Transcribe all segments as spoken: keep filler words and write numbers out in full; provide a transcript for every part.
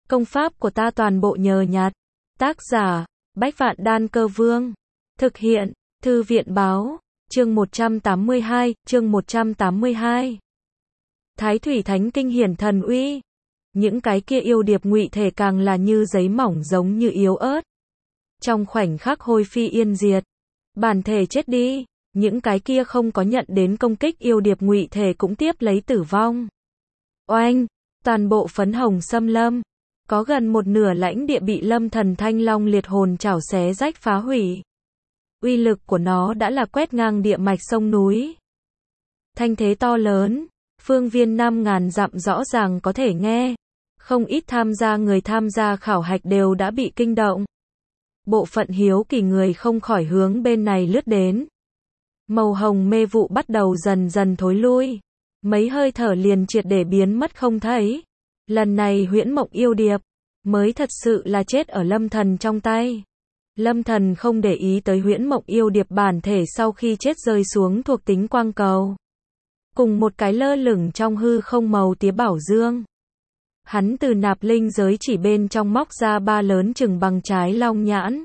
Công pháp của ta toàn bộ nhờ nhặt. Tác giả, Bách Vạn Đan Cơ Vương. Thực hiện, Thư viện Báo. Chương một trăm tám mươi hai, chương một trăm tám mươi hai. Thái Thủy Thánh Kinh hiển thần uy. Những cái kia yêu điệp ngụy thể càng là như giấy mỏng giống như yếu ớt. Trong khoảnh khắc hôi phi yên diệt. Bản thể chết đi. Những cái kia không có nhận đến công kích yêu điệp ngụy thể cũng tiếp lấy tử vong. Oanh! Toàn bộ phấn hồng xâm lâm. Có gần một nửa lãnh địa bị Lâm Thần Thanh Long liệt hồn chảo xé rách phá hủy. Uy lực của nó đã là quét ngang địa mạch sông núi. Thanh thế to lớn, phương viên năm ngàn dặm rõ ràng có thể nghe. Không ít tham gia người tham gia khảo hạch đều đã bị kinh động. Bộ phận hiếu kỳ người không khỏi hướng bên này lướt đến. Màu hồng mê vụ bắt đầu dần dần thối lui. Mấy hơi thở liền triệt để biến mất không thấy. Lần này huyễn mộng yêu điệp mới thật sự là chết ở Lâm Thần trong tay. Lâm Thần không để ý tới huyễn mộng yêu điệp bản thể sau khi chết rơi xuống thuộc tính quang cầu. Cùng một cái lơ lửng trong hư không màu tía bảo dương. Hắn từ nạp linh giới chỉ bên trong móc ra ba lớn chừng bằng trái long nhãn.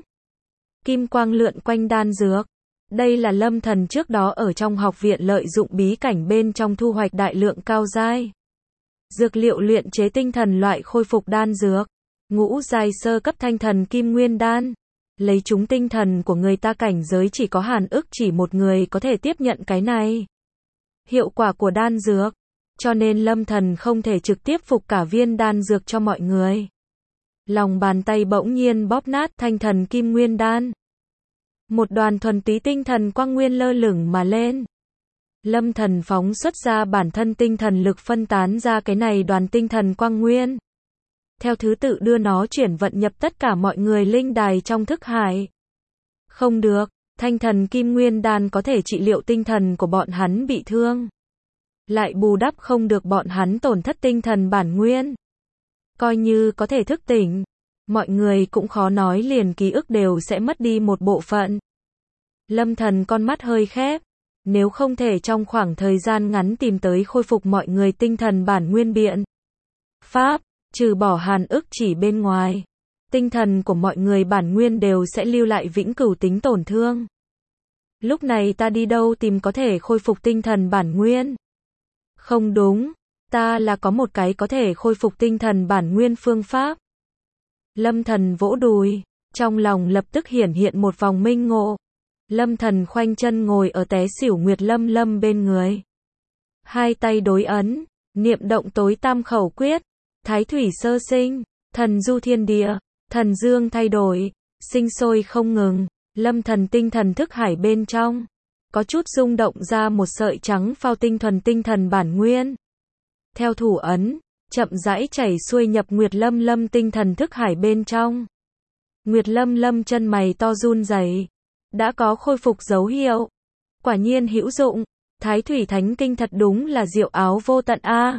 Kim quang lượn quanh đan dược. Đây là Lâm Thần trước đó ở trong học viện lợi dụng bí cảnh bên trong thu hoạch đại lượng cao giai dược liệu luyện chế tinh thần loại khôi phục đan dược. Ngũ giai sơ cấp thanh thần kim nguyên đan. Lấy chúng tinh thần của người ta cảnh giới chỉ có Hàn ức chỉ một người có thể tiếp nhận cái này. Hiệu quả của đan dược. Cho nên Lâm Thần không thể trực tiếp phục cả viên đan dược cho mọi người. Lòng bàn tay bỗng nhiên bóp nát thanh thần kim nguyên đan. Một đoàn thuần túy tinh thần quang nguyên lơ lửng mà lên. Lâm Thần phóng xuất ra bản thân tinh thần lực phân tán ra cái này đoàn tinh thần quang nguyên. Theo thứ tự đưa nó chuyển vận nhập tất cả mọi người linh đài trong thức hải. Không được, thanh thần kim nguyên đan có thể trị liệu tinh thần của bọn hắn bị thương. Lại bù đắp không được bọn hắn tổn thất tinh thần bản nguyên. Coi như có thể thức tỉnh, mọi người cũng khó nói liền ký ức đều sẽ mất đi một bộ phận. Lâm Thần con mắt hơi khép. Nếu không thể trong khoảng thời gian ngắn tìm tới khôi phục mọi người tinh thần bản nguyên biện pháp, trừ bỏ Hàn ức chỉ bên ngoài, tinh thần của mọi người bản nguyên đều sẽ lưu lại vĩnh cửu tính tổn thương. Lúc này ta đi đâu tìm có thể khôi phục tinh thần bản nguyên? Không đúng, ta là có một cái có thể khôi phục tinh thần bản nguyên phương pháp. Lâm Thần vỗ đùi, trong lòng lập tức hiển hiện một vòng minh ngộ. Lâm Thần khoanh chân ngồi ở té xỉu Nguyệt Lâm Lâm bên người. Hai tay đối ấn, niệm động tối tam khẩu quyết. Thái thủy sơ sinh, thần du thiên địa, thần dương thay đổi, sinh sôi không ngừng. Lâm Thần tinh thần thức hải bên trong. Có chút rung động ra một sợi trắng phao tinh thuần tinh thần bản nguyên. Theo thủ ấn, chậm rãi chảy xuôi nhập Nguyệt Lâm Lâm tinh thần thức hải bên trong. Nguyệt Lâm Lâm chân mày to run rẩy. Đã có khôi phục dấu hiệu. Quả nhiên hữu dụng. Thái Thủy Thánh Kinh thật đúng là diệu áo vô tận a.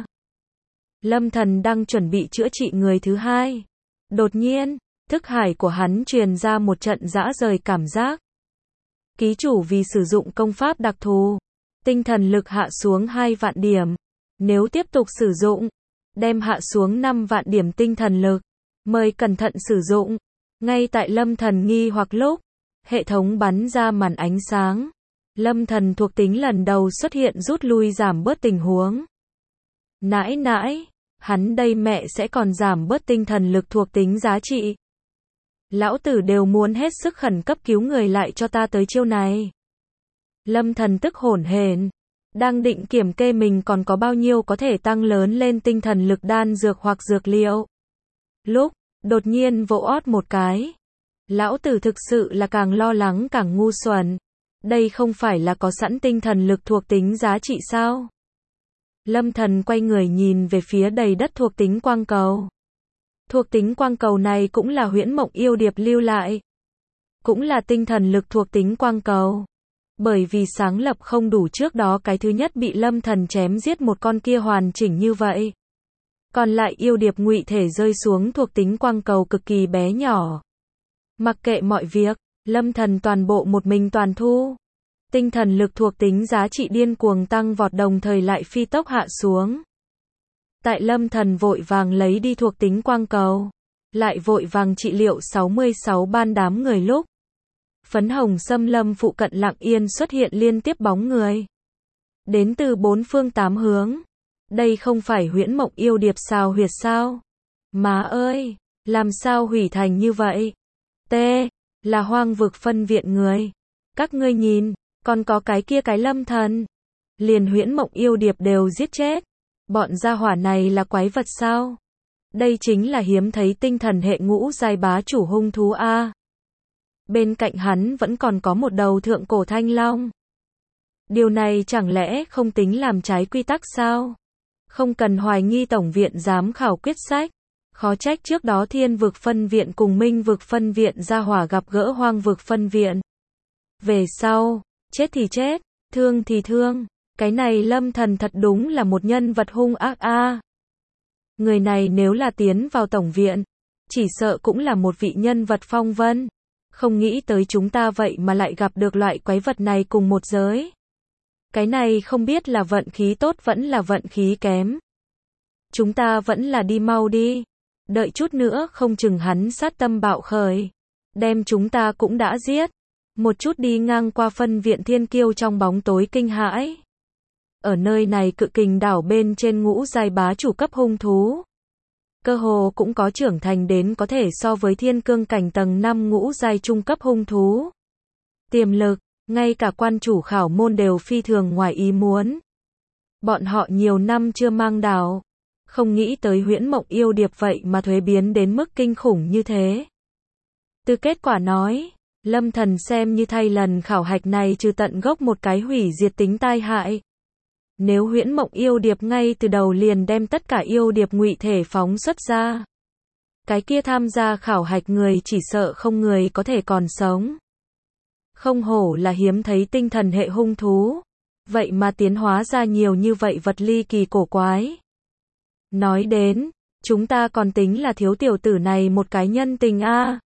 Lâm Thần đang chuẩn bị chữa trị người thứ hai. Đột nhiên, thức hải của hắn truyền ra một trận rã rời cảm giác. Ký chủ vì sử dụng công pháp đặc thù, tinh thần lực hạ xuống hai vạn điểm. Nếu tiếp tục sử dụng, đem hạ xuống năm vạn điểm tinh thần lực. Mời cẩn thận sử dụng. Ngay tại Lâm Thần nghi hoặc lúc, hệ thống bắn ra màn ánh sáng. Lâm Thần thuộc tính lần đầu xuất hiện rút lui giảm bớt tình huống. Nãi nãi, hắn đây mẹ sẽ còn giảm bớt tinh thần lực thuộc tính giá trị. Lão tử đều muốn hết sức khẩn cấp cứu người lại cho ta tới chiêu này. Lâm Thần tức hổn hển, đang định kiểm kê mình còn có bao nhiêu có thể tăng lớn lên tinh thần lực đan dược hoặc dược liệu. Lúc, đột nhiên vỗ ót một cái. Lão tử thực sự là càng lo lắng càng ngu xuẩn. Đây không phải là có sẵn tinh thần lực thuộc tính giá trị sao? Lâm Thần quay người nhìn về phía đầy đất thuộc tính quang cầu. Thuộc tính quang cầu này cũng là huyễn mộng yêu điệp lưu lại. Cũng là tinh thần lực thuộc tính quang cầu. Bởi vì sáng lập không đủ trước đó cái thứ nhất bị Lâm Thần chém giết một con kia hoàn chỉnh như vậy. Còn lại yêu điệp ngụy thể rơi xuống thuộc tính quang cầu cực kỳ bé nhỏ. Mặc kệ mọi việc, Lâm Thần toàn bộ một mình toàn thu. Tinh thần lực thuộc tính giá trị điên cuồng tăng vọt đồng thời lại phi tốc hạ xuống. Tại Lâm Thần vội vàng lấy đi thuộc tính quang cầu. lại vội vàng trị liệu sáu mươi sáu ban đám người lúc. Phấn hồng xâm lâm phụ cận lặng yên xuất hiện liên tiếp bóng người. Đến từ bốn phương tám hướng. Đây không phải huyễn mộng yêu điệp xào huyệt sao? Má ơi, làm sao hủy thành như vậy? T. Là hoang vực phân viện người. Các ngươi nhìn, còn có cái kia cái lâm thần. Liền huyễn mộng yêu điệp đều giết chết. Bọn gia hỏa này là quái vật sao? Đây chính là hiếm thấy tinh thần hệ ngũ giai bá chủ hung thú A. Bên cạnh hắn vẫn còn có một đầu thượng cổ thanh long. Điều này chẳng lẽ không tính làm trái quy tắc sao? Không cần hoài nghi tổng viện giám khảo quyết sách. Khó trách trước đó thiên vực phân viện cùng minh vực phân viện gia hỏa gặp gỡ hoang vực phân viện. Về sau, chết thì chết, thương thì thương. Cái này lâm thần thật đúng là một nhân vật hung ác a. Người này nếu là tiến vào tổng viện, chỉ sợ cũng là một vị nhân vật phong vân. Không nghĩ tới chúng ta vậy mà lại gặp được loại quái vật này cùng một giới. Cái này không biết là vận khí tốt vẫn là vận khí kém. Chúng ta vẫn là đi mau đi. Đợi chút nữa không chừng hắn sát tâm bạo khởi. Đem chúng ta cũng đã giết. Một chút đi ngang qua phân viện thiên kiêu trong bóng tối kinh hãi. Ở nơi này cự kình đảo bên trên ngũ giai bá chủ cấp hung thú. Cơ hồ cũng có trưởng thành đến có thể so với thiên cương cảnh tầng năm ngũ giai trung cấp hung thú. Tiềm lực, ngay cả quan chủ khảo môn đều phi thường ngoài ý muốn. Bọn họ nhiều năm chưa mang đảo. Không nghĩ tới huyễn mộng yêu điệp vậy mà thuế biến đến mức kinh khủng như thế. Từ kết quả nói, lâm thần xem như thay lần khảo hạch này trừ tận gốc một cái hủy diệt tính tai hại. Nếu huyễn mộng yêu điệp ngay từ đầu liền đem tất cả yêu điệp ngụy thể phóng xuất ra. Cái kia tham gia khảo hạch người chỉ sợ không người có thể còn sống. Không hổ là hiếm thấy tinh thần hệ hung thú. Vậy mà tiến hóa ra nhiều như vậy vật ly kỳ cổ quái. Nói đến, chúng ta còn tính là thiếu tiểu tử này một cái nhân tình a.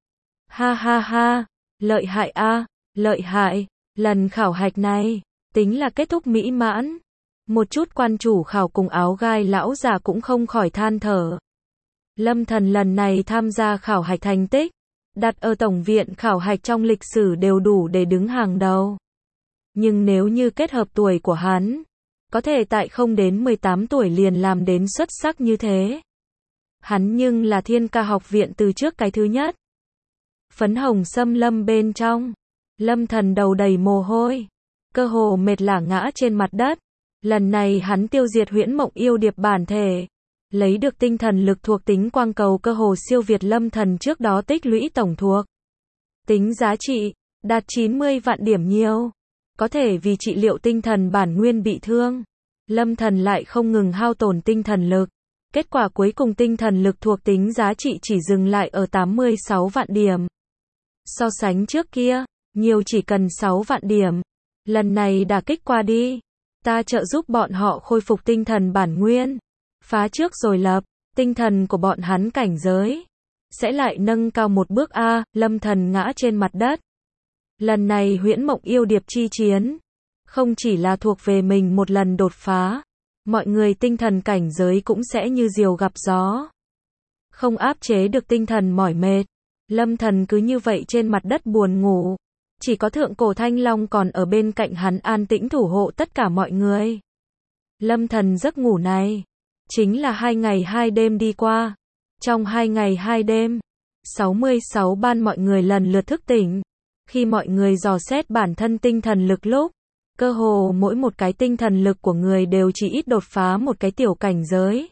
Ha ha ha, lợi hại a, lợi hại, lần khảo hạch này, tính là kết thúc mỹ mãn. Một chút quan chủ khảo cùng áo gai lão già cũng không khỏi than thở. Lâm thần lần này tham gia khảo hạch thành tích, đặt ở tổng viện khảo hạch trong lịch sử đều đủ để đứng hàng đầu. Nhưng nếu như kết hợp tuổi của hắn, có thể tại không đến mười tám tuổi liền làm đến xuất sắc như thế. Hắn nhưng là thiên ca học viện từ trước cái thứ nhất. Phấn hồng xâm lâm bên trong, lâm thần đầu đầy mồ hôi, cơ hồ mệt lả ngã trên mặt đất. Lần này hắn tiêu diệt huyễn mộng yêu điệp bản thể, lấy được tinh thần lực thuộc tính quang cầu cơ hồ siêu việt lâm thần trước đó tích lũy tổng thuộc. Tính giá trị, đạt chín mươi vạn điểm nhiều. Có thể vì trị liệu tinh thần bản nguyên bị thương. Lâm thần lại không ngừng hao tổn tinh thần lực. Kết quả cuối cùng tinh thần lực thuộc tính giá trị chỉ dừng lại ở tám mươi sáu vạn điểm. So sánh trước kia, nhiều chỉ cần sáu vạn điểm. Lần này đả kích qua đi. Ta trợ giúp bọn họ khôi phục tinh thần bản nguyên. Phá trước rồi lập, tinh thần của bọn hắn cảnh giới. Sẽ lại nâng cao một bước A, lâm thần ngã trên mặt đất. Lần này huyễn mộng yêu điệp chi chiến. Không chỉ là thuộc về mình một lần đột phá. Mọi người tinh thần cảnh giới cũng sẽ như diều gặp gió. Không áp chế được tinh thần mỏi mệt. Lâm thần cứ như vậy trên mặt đất buồn ngủ. Chỉ có thượng cổ thanh long còn ở bên cạnh hắn an tĩnh thủ hộ tất cả mọi người. Lâm thần giấc ngủ này, chính là hai ngày hai đêm đi qua. Trong hai ngày hai đêm, sáu mươi sáu ban mọi người lần lượt thức tỉnh. Khi mọi người dò xét bản thân tinh thần lực lúc, cơ hồ mỗi một cái tinh thần lực của người đều chỉ ít đột phá một cái tiểu cảnh giới.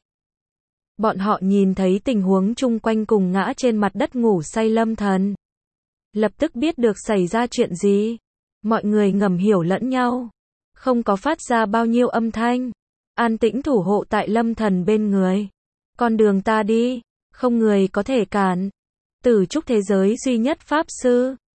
Bọn họ nhìn thấy tình huống chung quanh cùng ngã trên mặt đất ngủ say lâm thần. Lập tức biết được xảy ra chuyện gì. Mọi người ngầm hiểu lẫn nhau. Không có phát ra bao nhiêu âm thanh. An tĩnh thủ hộ tại lâm thần bên người. Con đường ta đi, không người có thể cản. Tử trúc thế giới duy nhất pháp sư.